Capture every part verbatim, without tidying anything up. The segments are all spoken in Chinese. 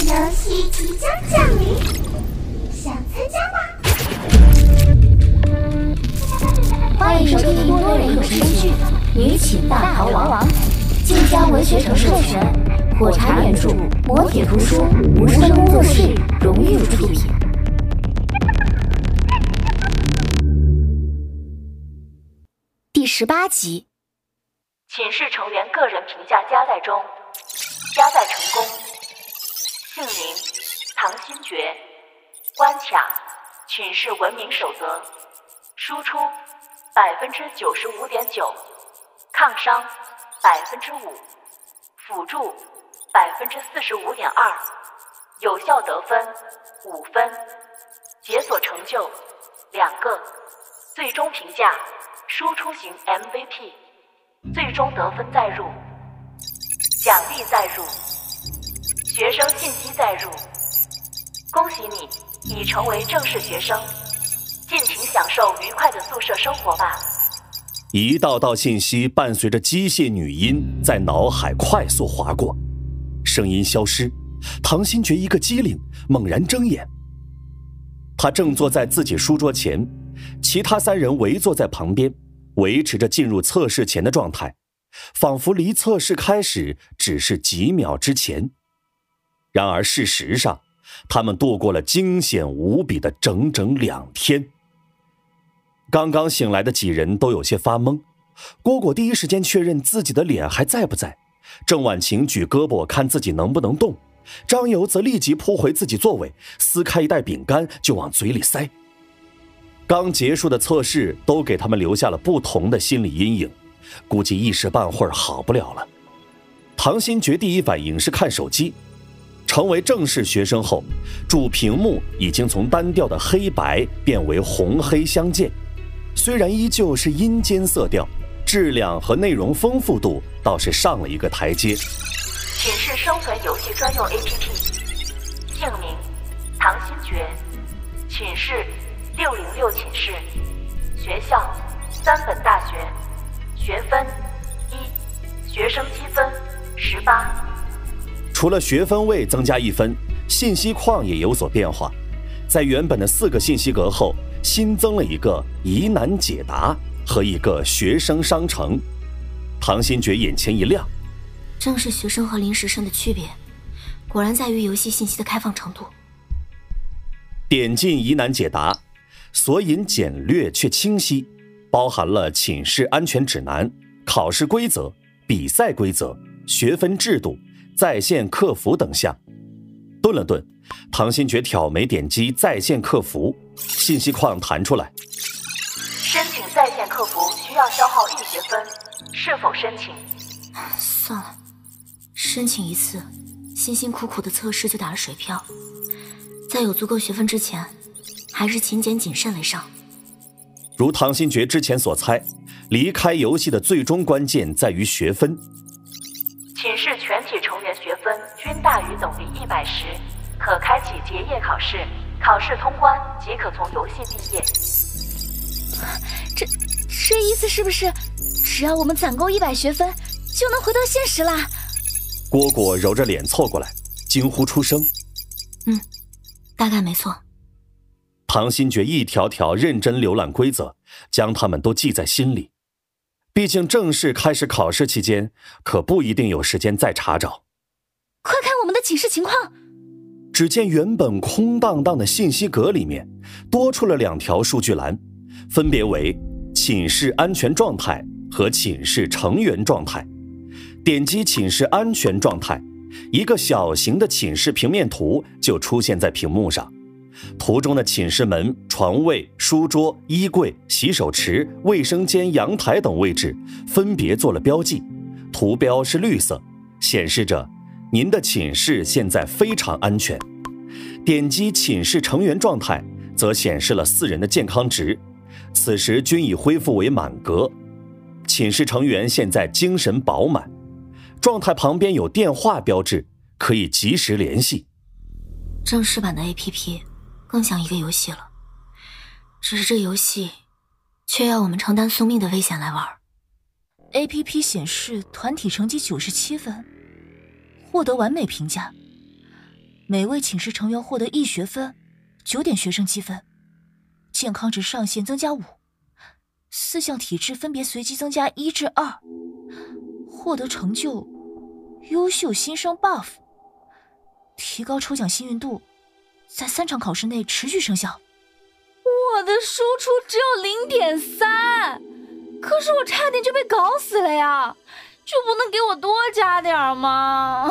游戏即将降临，想参加吗？ 欢迎收听多人有声剧《女寝大逃亡》，晋江文学城授权，火柴原著，磨铁图书，无声工作室荣誉出品。第十八集， 寝室成员个人评价加载中，加载成功。姓名：唐新觉，关卡：寝室文明守则，输出百分之九十五点九，抗伤百分之五，辅助百分之四十五点二，有效得分五分，解锁成就两个，最终评价输出型 M V P， 最终得分载入，奖励载入，学生信息载入。恭喜你已成为正式学生，尽情享受愉快的宿舍生活吧。 一道道信息伴随着机械女音在脑海快速划过，声音消失，唐新觉一个机灵，猛然睁眼。他正坐在自己书桌前，其他三人围坐在旁边，维持着进入测试前的状态，仿佛离测试开始只是几秒之前。然而事实上，他们度过了惊险无比的整整两天。刚刚醒来的几人都有些发懵，蝈蝈第一时间确认自己的脸还在不在，郑婉晴举胳膊看自己能不能动，张游则立即扑回自己座位，撕开一袋饼干就往嘴里塞。刚结束的测试都给他们留下了不同的心理阴影，估计一时半会儿好不了了。唐新觉第一反应是看手机，成为正式学生后，主屏幕已经从单调的黑白变为红黑相间，虽然依旧是阴间色调，质量和内容丰富度倒是上了一个台阶。 寝室生存游戏专用 A P P， 姓名：唐新觉，寝室六零六寝室，学校三本大学，学分一，学生积分十八。 除了学分位增加一分，信息框也有所变化，在原本的四个信息格后，新增了一个疑难解答和一个学生商城。唐新觉眼前一亮， 正式学生和临时生的区别，果然在于游戏信息的开放程度。 点进疑难解答，索引简略却清晰，包含了寝室安全指南、考试规则、比赛规则、学分制度、在线客服等项。顿了顿，唐新觉挑眉点击在线客服，信息框弹出来， 申请在线客服需要消耗一学分，是否申请？ 算了，申请一次，辛辛苦苦的测试就打了水漂，在有足够学分之前，还是勤俭谨慎为上。 如唐新觉之前所猜，离开游戏的最终关键在于学分。 寝室全体成员学分均大于等于一百十，可开启结业考试，考试通关即可从游戏毕业。 这这意思是不是，只要我们攒够一百学分，就能回到现实啦？ 蝈蝈揉着脸凑过来，惊呼出声。 嗯，大概没错。 唐新觉一条条认真浏览规则，将他们都记在心里。毕竟正式开始考试期间，可不一定有时间再查找。 快看我们的寝室情况！ 只见原本空荡荡的信息格里面，多出了两条数据栏，分别为寝室安全状态和寝室成员状态。点击寝室安全状态，一个小型的寝室平面图就出现在屏幕上。图中的寝室门、床位、书桌、衣柜、洗手池、卫生间、阳台等位置分别做了标记，图标是绿色，显示着您的寝室现在非常安全。点击寝室成员状态，则显示了四人的健康值，此时均已恢复为满格。寝室成员现在精神饱满，状态旁边有电话标志，可以及时联系。 正式版的 A P P更像一个游戏了，只是这游戏却要我们承担宿命的危险来玩。 A P P 显示团体成绩九十七分，获得完美评价。 每位寝室成员获得一学分，九点学生积分，健康值上限增加五，四项体质分别随机增加一至二，获得成就优秀新生 buff， 提高抽奖幸运度，在三场考试内持续生效。 我的输出只有 零点三， 可是我差点就被搞死了呀，就不能给我多加点吗？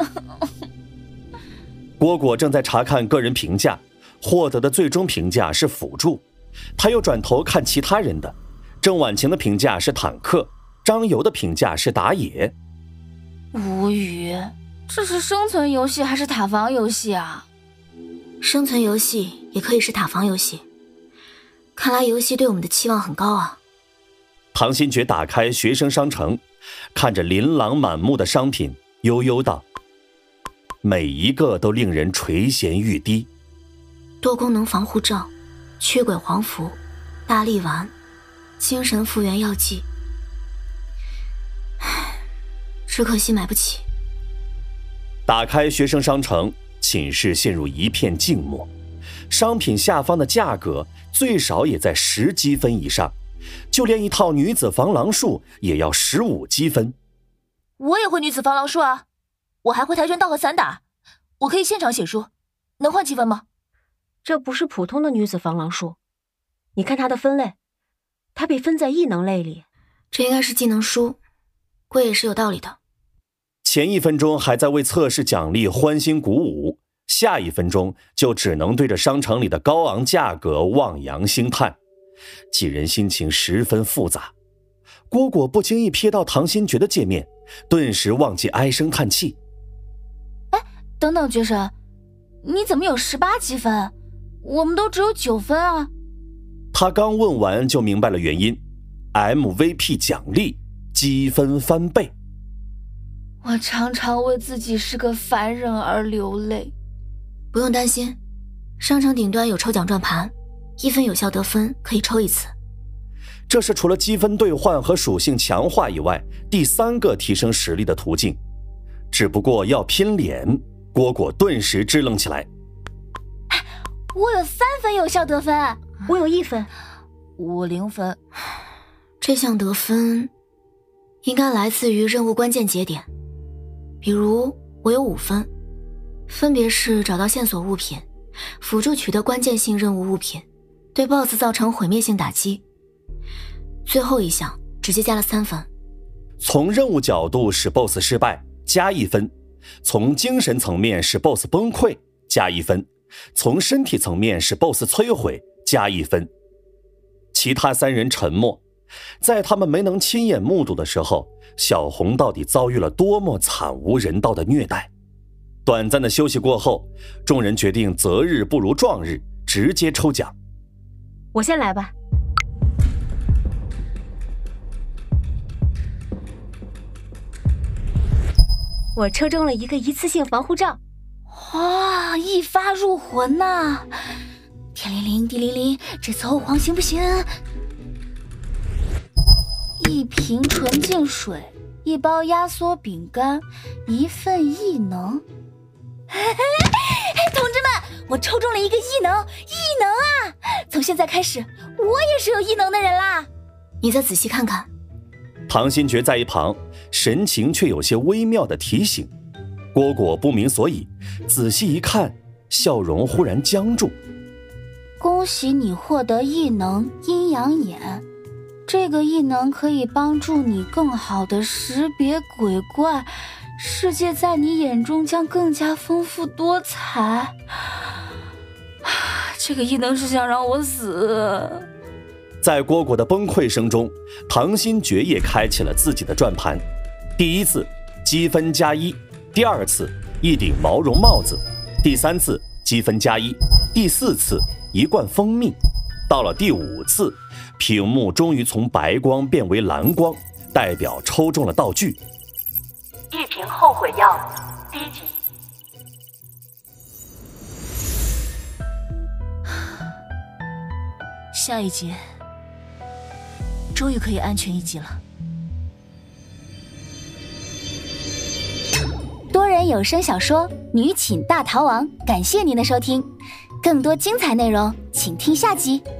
蝈蝈正在查看个人评价，获得的最终评价是辅助，他又转头看其他人的。郑婉晴的评价是坦克，张游的评价是打野。 无语，这是生存游戏还是塔防游戏啊？ 生存游戏也可以是塔防游戏，看来游戏对我们的期望很高啊。 唐新觉打开学生商城，看着琳琅满目的商品，悠悠道：每一个都令人垂涎欲滴。 多功能防护罩、驱鬼黄符、大力丸、精神复原药剂，只可惜买不起。 打开学生商城，寝室陷入一片静默。商品下方的价格最少也在十积分以上，就连一套女子防狼术也要十五积分。 我也会女子防狼术啊，我还会跆拳道和散打，我可以现场写书，能换积分吗？ 这不是普通的女子防狼术，你看它的分类，它被分在异能类里。 这应该是技能书，贵也是有道理的。 前一分钟还在为测试奖励欢欣鼓舞，下一分钟就只能对着商城里的高昂价格望洋兴叹，几人心情十分复杂。蝈蝈不经意瞥到唐新觉的界面，顿时忘记唉声叹气。 哎，等等，觉神，你怎么有十八积分？我们都只有九分啊！ 他刚问完就明白了原因 ，M V P 奖励积分翻倍。 我常常为自己是个凡人而流泪。 不用担心，商城顶端有抽奖转盘，一分有效得分可以抽一次。 这是除了积分兑换和属性强化以外，第三个提升实力的途径。只不过要拼脸，蝈蝈顿时支棱起来。 我有三分有效得分， 我有一分， 我零分。 这项得分应该来自于任务关键节点，比如我有五分，分别是找到线索物品、辅助取得关键性任务物品、对 B O S S 造成毁灭性打击。最后一项直接加了三分。 从任务角度使 B O S S 失败加一分，从精神层面使 B O S S 崩溃加一分，从身体层面使 B O S S 摧毁加一分。其他三人沉默，在他们没能亲眼目睹的时候，小红到底遭遇了多么惨无人道的虐待。短暂的休息过后，众人决定择日不如撞日，直接抽奖。 我先来吧。我抽中了一个一次性防护罩。 哇，一发入魂呐、啊！天灵灵地灵灵，这次欧皇行不行？一瓶纯净水，一包压缩饼干，一份异能。嘿嘿嘿，同志们，我抽中了一个异能！异能啊！从现在开始，我也是有异能的人啦！ 你再仔细看看。 唐新觉在一旁，神情却有些微妙的提醒。蝈蝈不明所以，仔细一看，笑容忽然僵住。 恭喜你获得异能阴阳眼，这个异能可以帮助你更好地识别鬼怪，世界在你眼中将更加丰富多彩。这个异能是想让我死。 在蝈蝈的崩溃声中，唐新觉也开启了自己的转盘。第一次积分加一，第二次一顶毛绒帽子，第三次积分加一，第四次一罐蜂蜜，到了第五次，屏幕终于从白光变为蓝光，代表抽中了道具。 一瓶后悔药，低级。 下一节终于可以安全一击了。 多人篇有声小说《女寝大逃亡》，感谢您的收听。更多精彩内容，请听下集。